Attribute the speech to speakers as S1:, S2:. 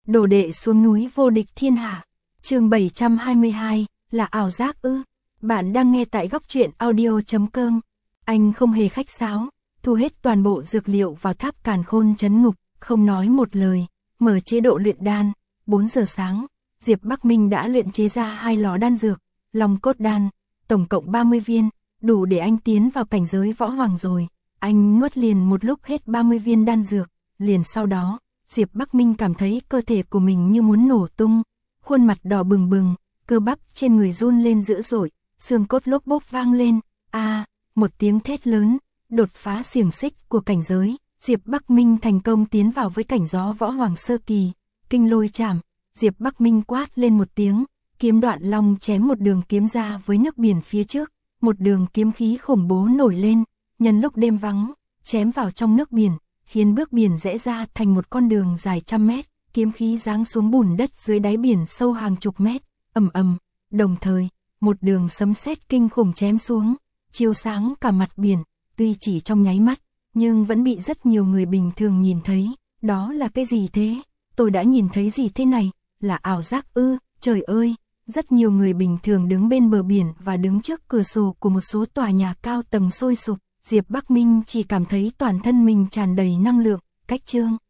S1: Đồ đệ xuống núi vô địch thiên hạ. Chương 722, là ảo giác ư? Bạn đang nghe tại góc truyện audio.com. Anh không hề khách sáo, thu hết toàn bộ dược liệu vào tháp càn khôn trấn ngục, không nói một lời, mở chế độ luyện đan. 4 giờ sáng, Diệp Bắc Minh đã luyện chế ra 2 lò đan dược, Long cốt đan, tổng cộng 30 viên, đủ để anh tiến vào cảnh giới võ hoàng rồi. Anh nuốt liền một lúc hết 30 viên đan dược, liền sau đó, Diệp Bắc Minh cảm thấy cơ thể của mình như muốn nổ tung, khuôn mặt đỏ bừng bừng, cơ bắp trên người run lên dữ dội, xương cốt lốp bốp vang lên, một tiếng thét lớn, đột phá xiềng xích của cảnh giới, Diệp Bắc Minh thành công tiến vào với cảnh gió võ hoàng sơ kỳ, kinh lôi chảm, Diệp Bắc Minh quát lên một tiếng, kiếm đoạn long chém một đường kiếm ra với nước biển phía trước, một đường kiếm khí khủng bố nổi lên, nhân lúc đêm vắng, chém vào trong nước biển, khiến bước biển rẽ ra thành một con đường dài trăm mét, kiếm khí giáng xuống bùn đất dưới đáy biển sâu hàng chục mét, ầm ầm, đồng thời, một đường sấm sét kinh khủng chém xuống, chiếu sáng cả mặt biển, tuy chỉ trong nháy mắt, nhưng vẫn bị rất nhiều người bình thường nhìn thấy, đó là cái gì thế? Tôi đã nhìn thấy gì thế này? Là ảo giác ư? Trời ơi! Rất nhiều người bình thường đứng bên bờ biển và đứng trước cửa sổ của một số tòa nhà cao tầng sôi sục, Diệp Bắc Minh chỉ cảm thấy toàn thân mình tràn đầy năng lượng, cách chương.